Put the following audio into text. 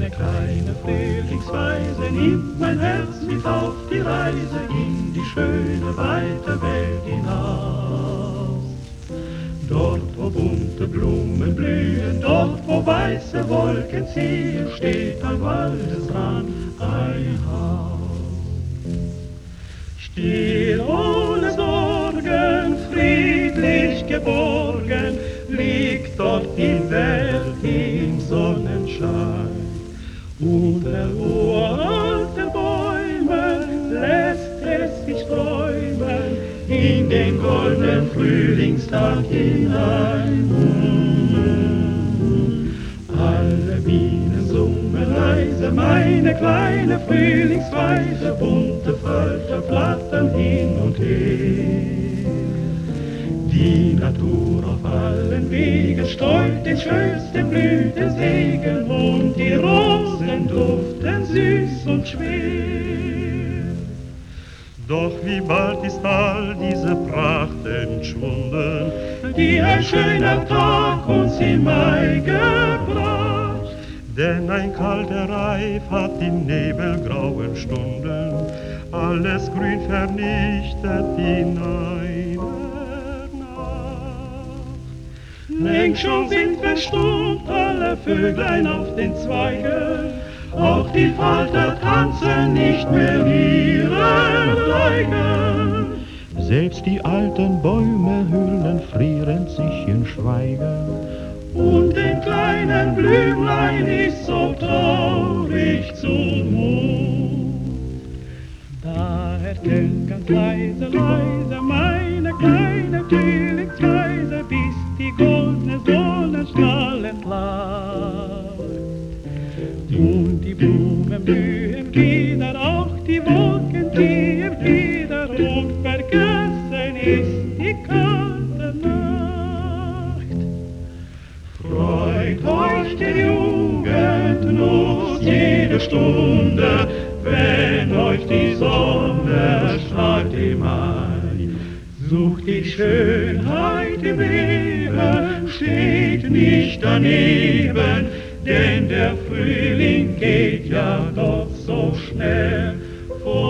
Eine kleine Frühlingsweise nimmt mein Herz mit auf die Reise in die schöne, weite Welt hinaus. Dort, wo bunte Blumen blühen, dort, wo weiße Wolken ziehen, steht am Waldesrand ein Haus. Still, ohne Sorgen, friedlich geborgen, liegt dort die Welt im Sonnenschein. Unter uralten Bäumen lässt es sich träumen, in den goldenen Frühlingstag hinein. Alle Bienen summen leise meine kleine Frühlingsweise, bunte Völker flattern hin und her. Die Natur auf allen Wegen streut den schönsten Blütensegen und die Rosen duften süß und schwer. Doch wie bald ist all diese Pracht entschwunden, die ein schöner Tag uns im Mai gebracht. Denn ein kalter Reif hat in nebelgrauen Stunden alles Grün vernichtet in einer Nacht. Längst schon sind verstummt alle Vöglein auf den Zweigen, auch die Falter tanzen nicht mehr ihre Reigen. Selbst die alten Bäume hüllen frierend sich in Schweigen. Und den kleinen Blümlein ist so traurig zumut. Da ertönt ganz leise, leise meine kleine Frühlingsweise, bis die goldene Sonnenstrahlen lacht. Und die Blumen blühen wieder, auch die Wolken ziehen wieder, und vergessen ist die kalte Nacht. Freut euch die Jugend, nutzt jede Stunde, wenn euch die Sonne strahlt im Mai. Sucht die Schönheit im Leben, steht nicht daneben, denn der Frühling geht ja doch so schnell vor.